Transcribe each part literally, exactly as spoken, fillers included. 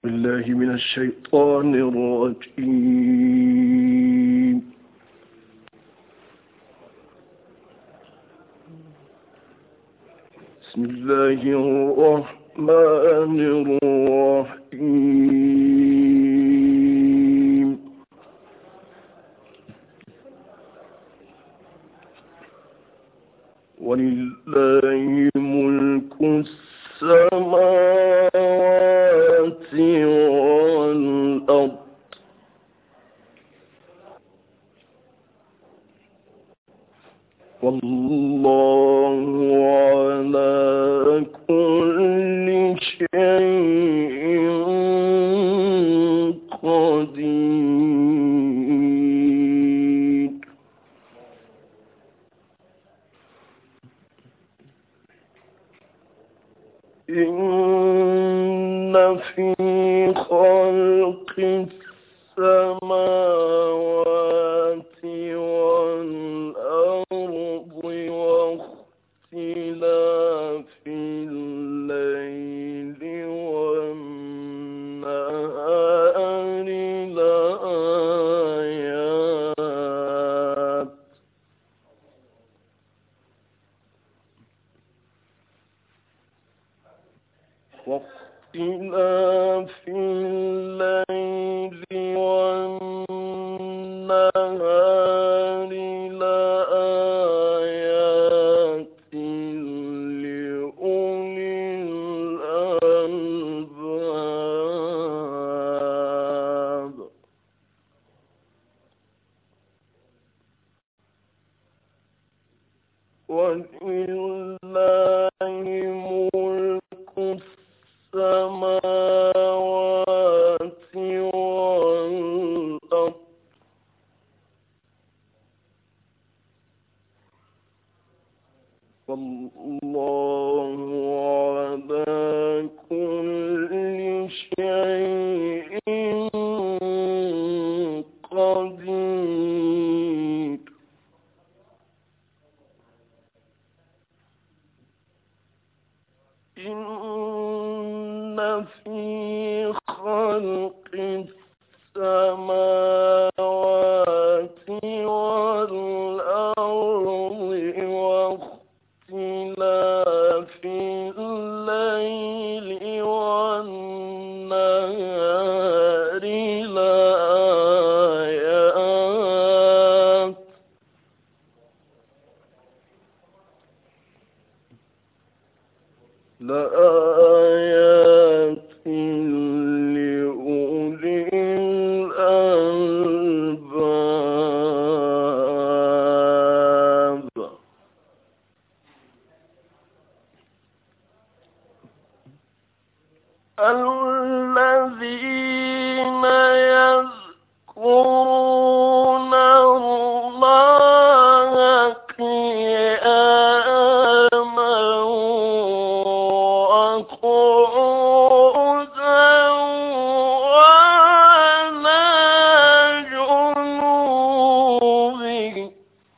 بالله من الشيطان الرجيم. بسم الله الرحمن الرحيم. ولله ملك السماوات والأرض والله على كل شيء قدير. إن في خلق السماوات والأرض واختلاف الليل والنهار لآيات واختلاف الليل والنهار لآيات لأولي الألباب. ولله ملك السماوات والأرض والله على كل شيء قدير. إن في خلق السماوات والأرض واختلاف الليل والنهار لآيات لآيات لأولي الألباب. الذين يذكرون الله قياما وقعودا وعلى جنوبهم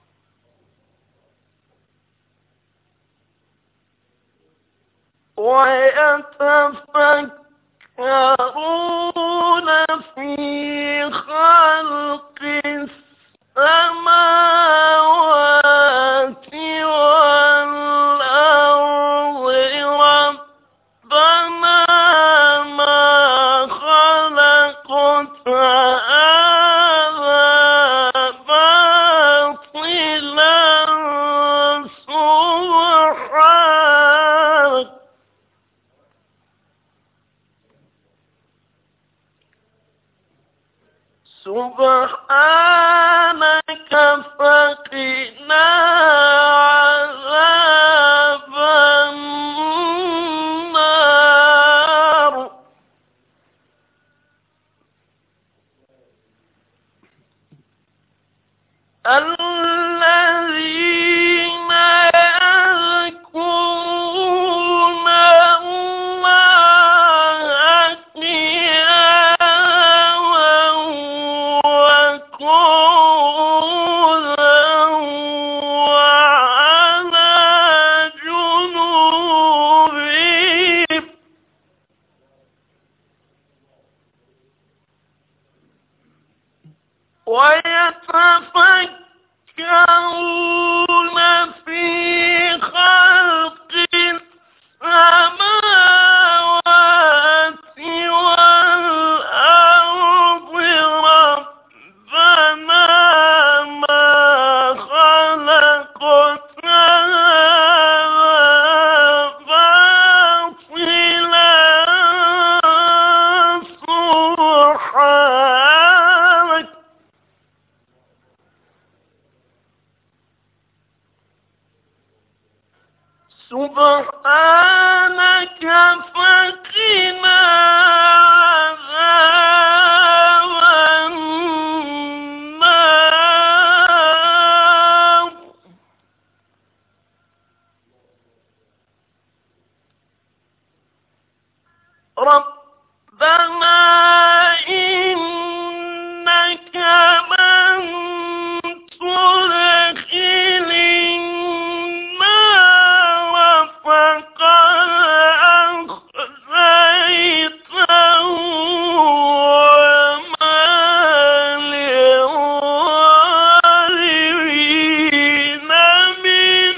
ويتفكرون في خلق السماوات والأرض ربنا ما خلقت هذا باطلا سبحانك سبحانك فقنا عذاب النار. الذين يذكرون الله قياما وقعودا وعلى جنوبهم ويتفكرون في خلق السماوات والأرض ربنا ما خلقت هذا باطلا سبحانك سبحانك فقنا عذاب النار ربنا إنك من تدخل النار فقد أخزيته وما للظالمين من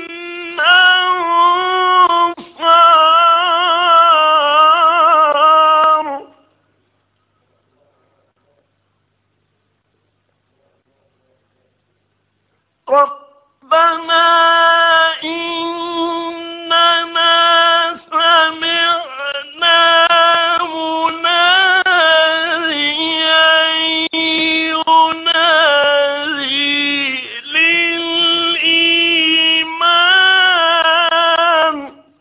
أنصار ربنا إننا سمعنا مناديا ينادي للإيمان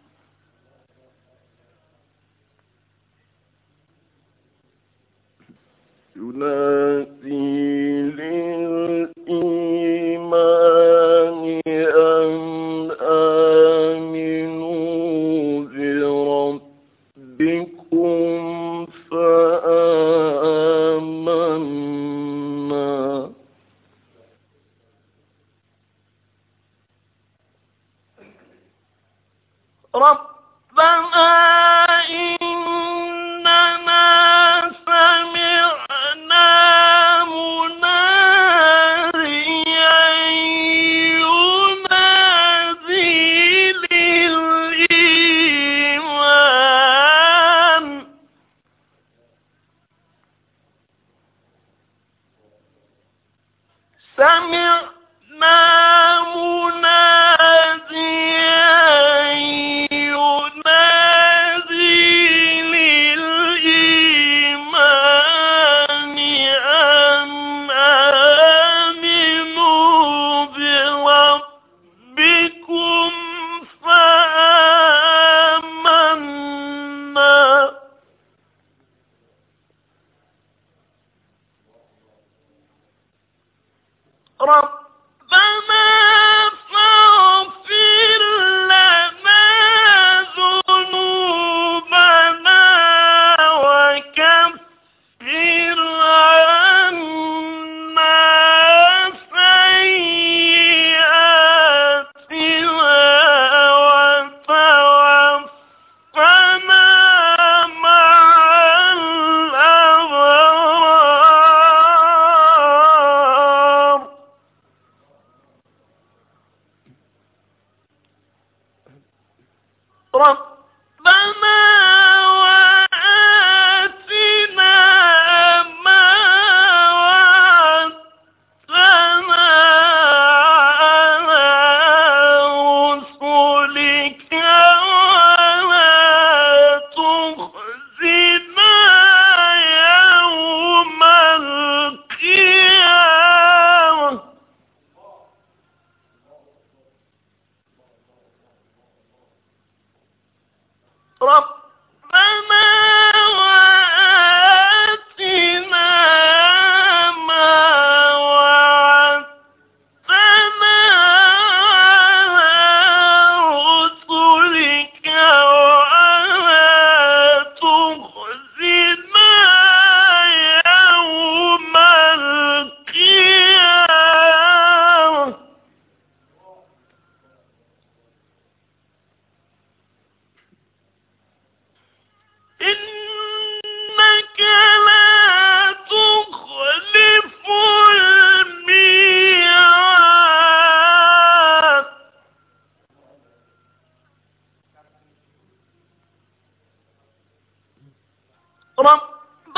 ينادي للإيمان أن آمنوا بربكم فآمنا ربنا إننا سمعنا مناديا ينادي للإيمان سمعنا مناديا ينادي للإيمان أن آمنوا بربكم فآمنا ربنا فاغفر لنا ذنوبنا وكفر عنا سيئاتنا وتوفنا مع الأبرار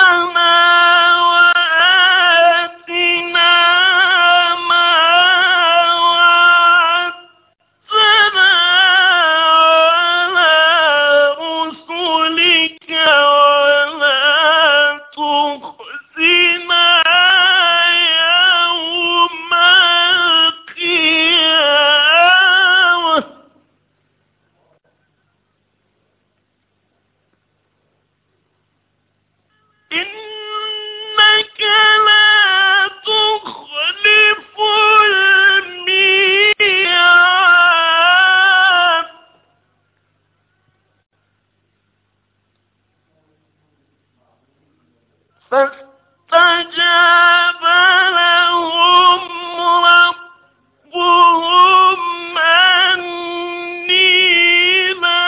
فاستجاب لهم ربهم أني لا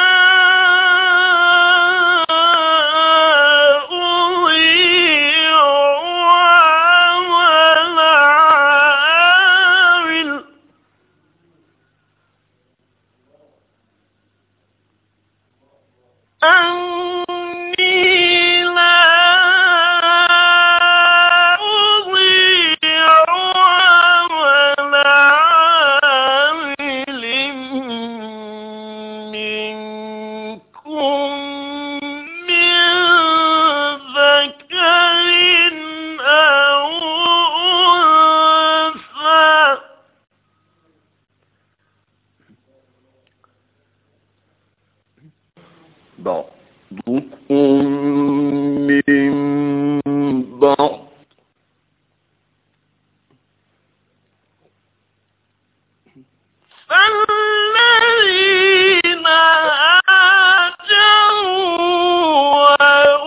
أضيع عمل عامل أني لا أضيع عمل عامل منكم من ذكر أو أنثى بعضكم من بعض فالذين هاجروا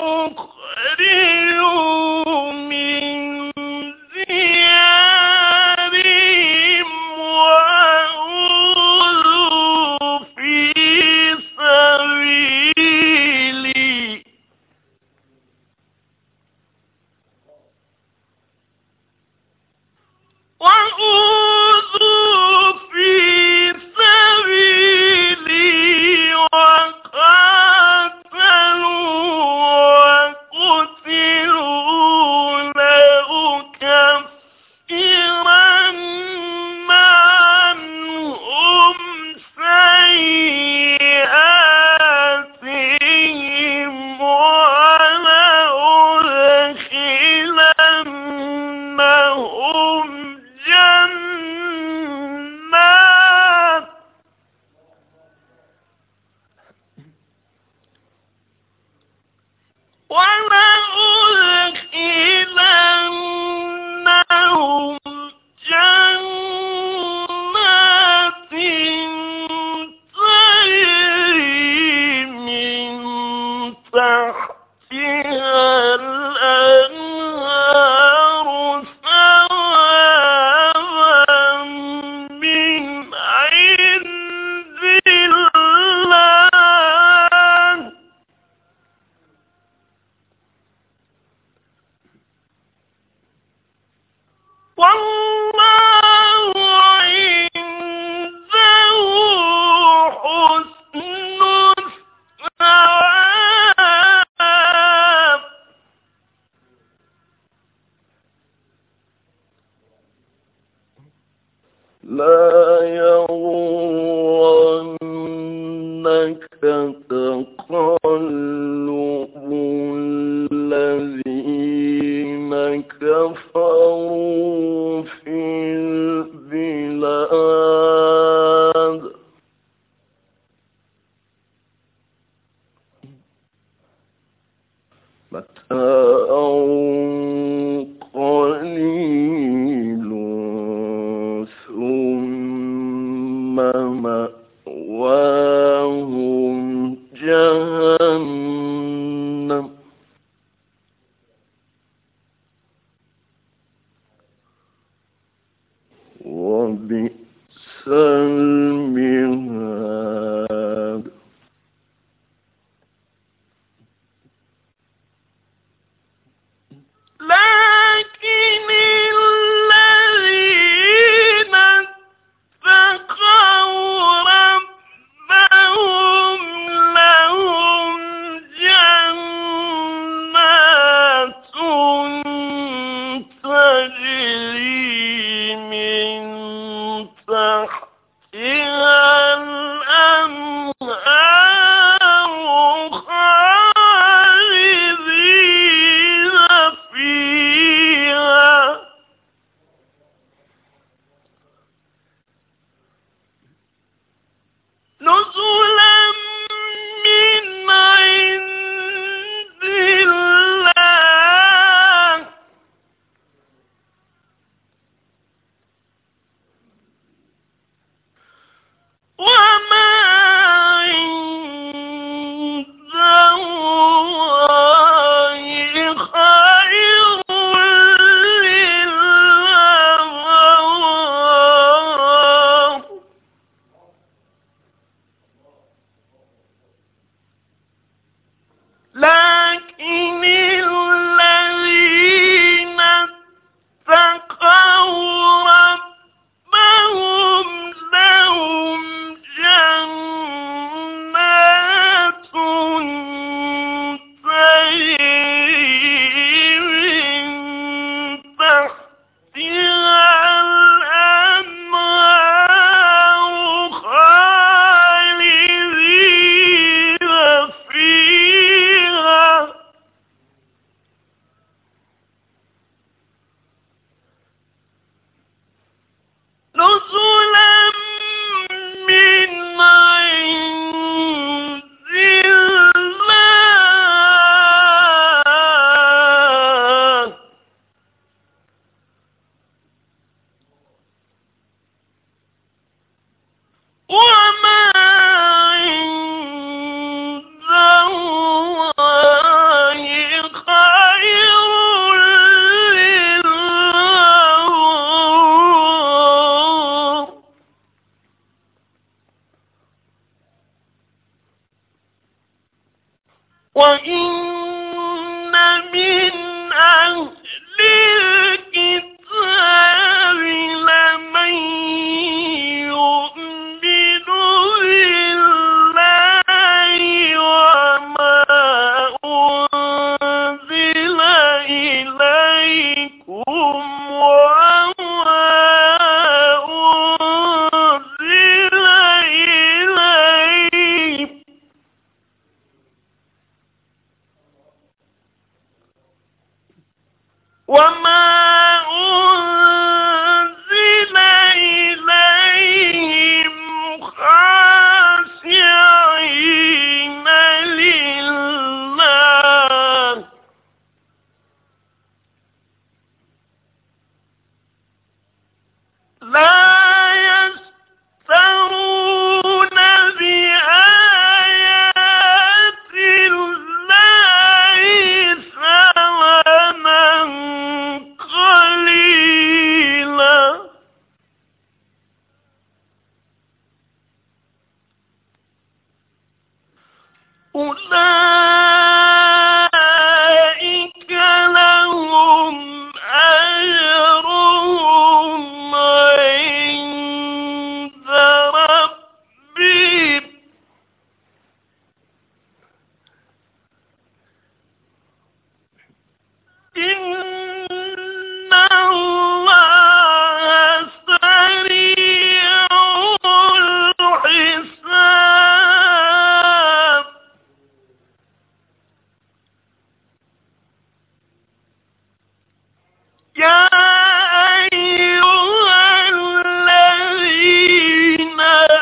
وأخرجوا من ديارهم وأوذوا في سبيلي وأوذوا في سبيلي وقاتلوا وقتلوا لأكفرن عنهم سيئاتهم ولأدخلنهم جنات ولأدخلنهم جنات تجري من تحتها الأنهار ثوابا من عند الله والله عنده حسن الثواب لا يغرنك تقلب الذين كفروا في البلاد متاع قليل ثم مأواهم جهنم وما أنزل إليهم خاشعين لله لا يشترون بآيات الله ثمنا قليلا أولئك لهم أجرهم عند ربهم إن الله سريع الحساب يا أيها الذين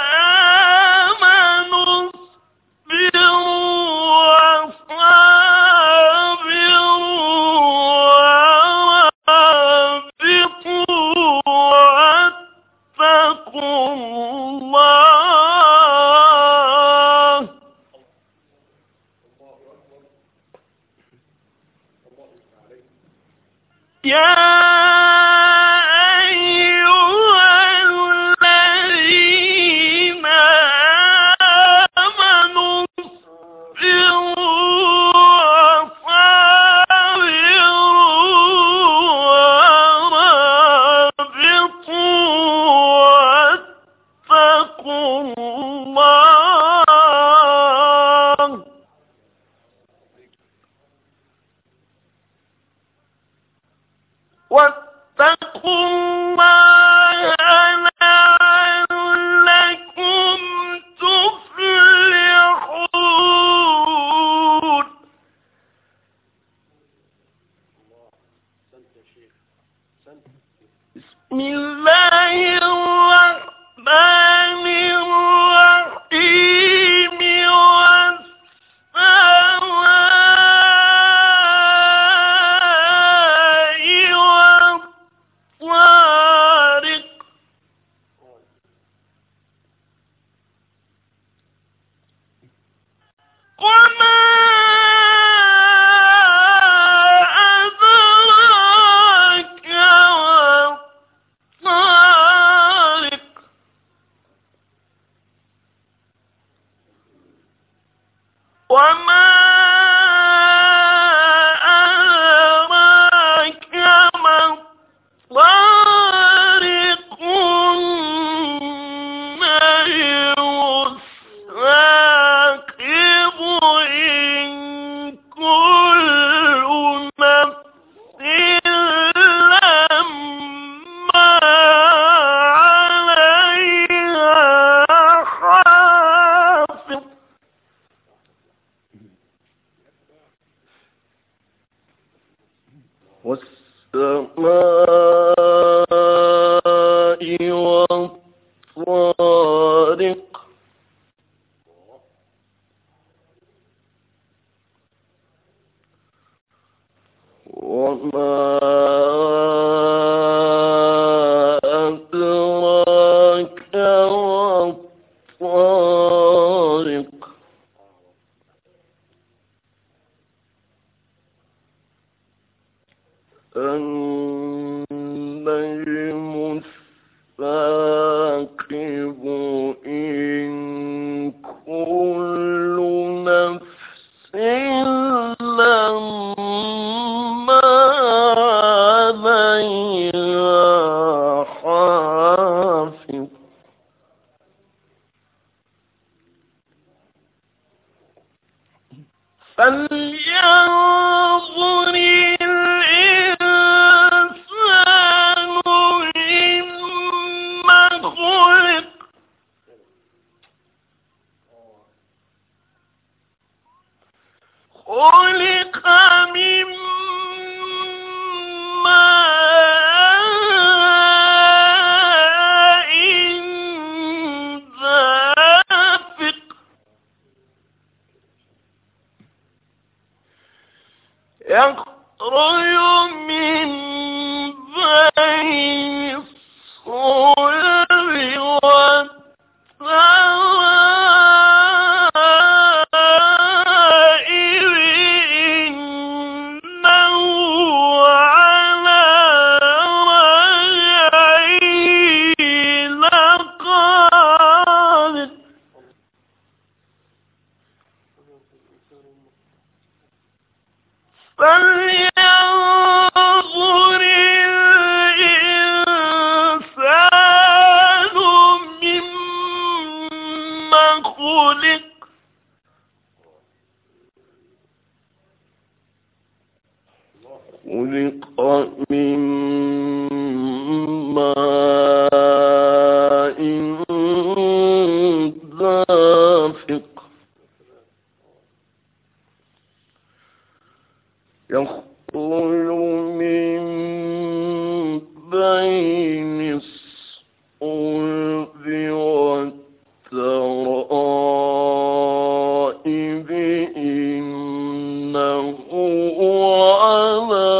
آمنوا اصبروا وصابروا ورابطوا واتقوا الله يا أيها الذين آمنوا اصبروا وصابروا ورابطوا واتقوا الله لعلكم تفلحون بسم الله الرحمن الرحيم والطارق وما أدراك والطارق وما أدراك ما الطارق النجم الثاقب إن كل نفس لما عليها حافظ والسماء والطارق وما أدراك والطارق النجم الثاقب إن كل نفس لما عليها حافظ فلينظر الإنسان مما خلق خلق من من بين الصلب والترائب إنه على رجعه لقادر فلينظر الإنسان مما خلق خلق من ماء دافق يخرج من بين الصلب والترائب إنه على